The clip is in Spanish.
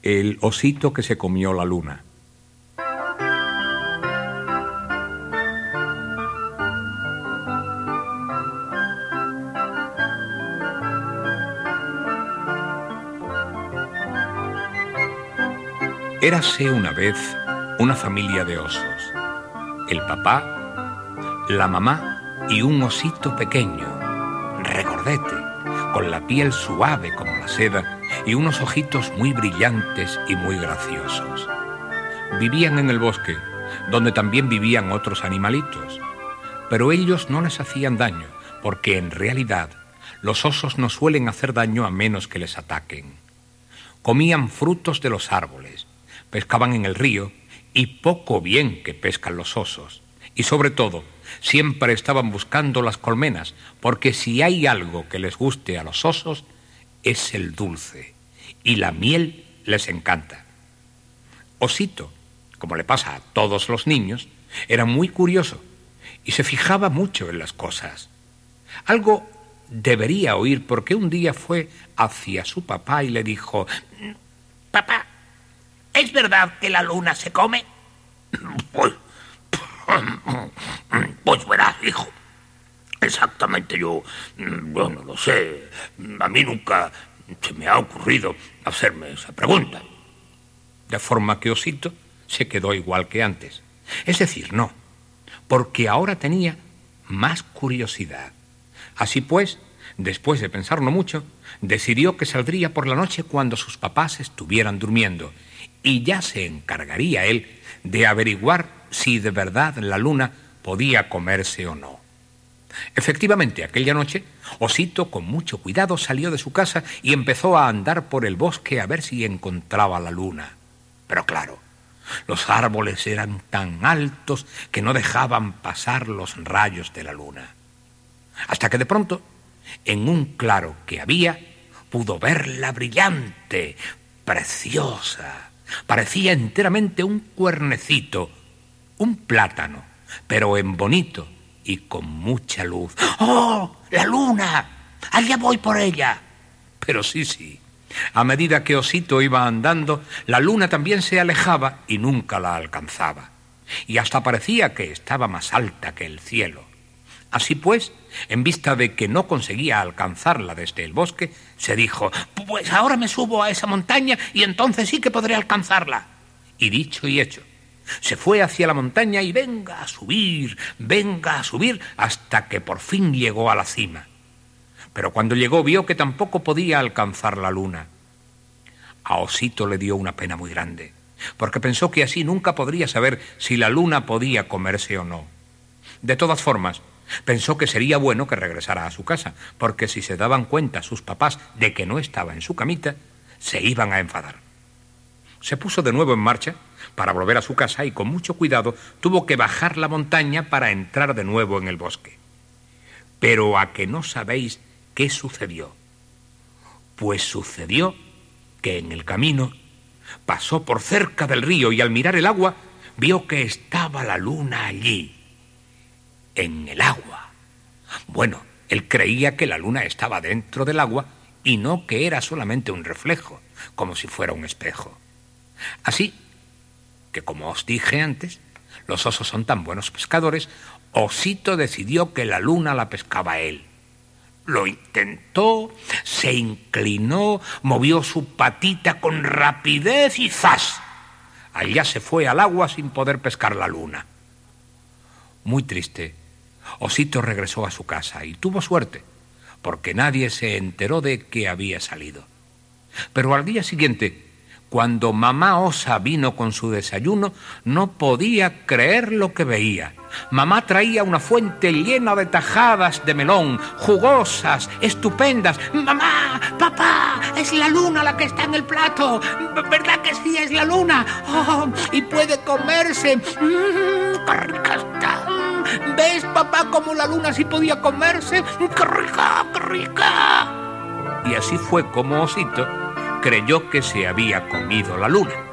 El osito que se comió la luna. Érase una vez una familia de osos. El papá, la mamá y un osito pequeño, regordete, con la piel suave como la seda y unos ojitos muy brillantes y muy graciosos. Vivían en el bosque, donde también vivían otros animalitos, pero ellos no les hacían daño, porque en realidad los osos no suelen hacer daño a menos que les ataquen. Comían frutos de los árboles, pescaban en el río, y poco bien que pescan los osos. Y sobre todo, siempre estaban buscando las colmenas, porque si hay algo que les guste a los osos, es el dulce, y la miel les encanta. Osito, como le pasa a todos los niños, era muy curioso, y se fijaba mucho en las cosas. Algo debería oír, porque un día fue hacia su papá y le dijo: Papá, ¿es verdad que la luna se come? Pues verás, hijo. Exactamente yo no lo sé. A mí nunca se me ha ocurrido hacerme esa pregunta. De forma que Osito se quedó igual que antes. Es decir, no, porque ahora tenía más curiosidad. Así pues, después de pensarlo mucho, decidió que saldría por la noche cuando sus papás estuvieran durmiendo, y ya se encargaría él de averiguar si de verdad la luna podía comerse o no. Efectivamente, aquella noche, Osito con mucho cuidado salió de su casa y empezó a andar por el bosque a ver si encontraba la luna. Pero claro, los árboles eran tan altos que no dejaban pasar los rayos de la luna. Hasta que de pronto, en un claro que había, pudo verla brillante, preciosa. Parecía enteramente un cuernecito, un plátano, pero en bonito y con mucha luz. ¡Oh, la luna! ¡Allá voy por ella! Pero sí, a medida que Osito iba andando, la luna también se alejaba y nunca la alcanzaba. Y hasta parecía que estaba más alta que el cielo. Así pues, en vista de que no conseguía alcanzarla desde el bosque, se dijo: Pues ahora me subo a esa montaña y entonces sí que podré alcanzarla. Y dicho y hecho, se fue hacia la montaña y venga a subir, hasta que por fin llegó a la cima. Pero cuando llegó vio que tampoco podía alcanzar la luna. A Osito le dio una pena muy grande, porque pensó que así nunca podría saber si la luna podía comerse o no. De todas formas, pensó que sería bueno que regresara a su casa, porque si se daban cuenta sus papás de que no estaba en su camita, se iban a enfadar. Se puso de nuevo en marcha para volver a su casa y con mucho cuidado tuvo que bajar la montaña para entrar de nuevo en el bosque. Pero ¿a que no sabéis qué sucedió? Pues sucedió que en el camino pasó por cerca del río y al mirar el agua vio que estaba la luna allí, en el agua. Bueno, él creía que la luna estaba dentro del agua y no que era solamente un reflejo, como si fuera un espejo. Así que, como os dije antes, los osos son tan buenos pescadores, Osito decidió que la luna la pescaba él. Lo intentó, se inclinó, movió su patita con rapidez y ¡zas! Allá se fue al agua sin poder pescar la luna. Muy triste, Osito regresó a su casa y tuvo suerte, porque nadie se enteró de que había salido. Pero al día siguiente, cuando mamá osa vino con su desayuno, no podía creer lo que veía. Mamá traía una fuente llena de tajadas de melón, jugosas, estupendas. ¡Mamá! ¡Papá! ¡Es la luna la que está en el plato! ¿Verdad que sí es la luna? ¡Oh! ¡Y puede comerse! ¡Qué rica está! ¿Ves, papá, cómo la luna sí podía comerse? ¡Qué rica, qué rica! Y así fue como Osito creyó que se había comido la luna.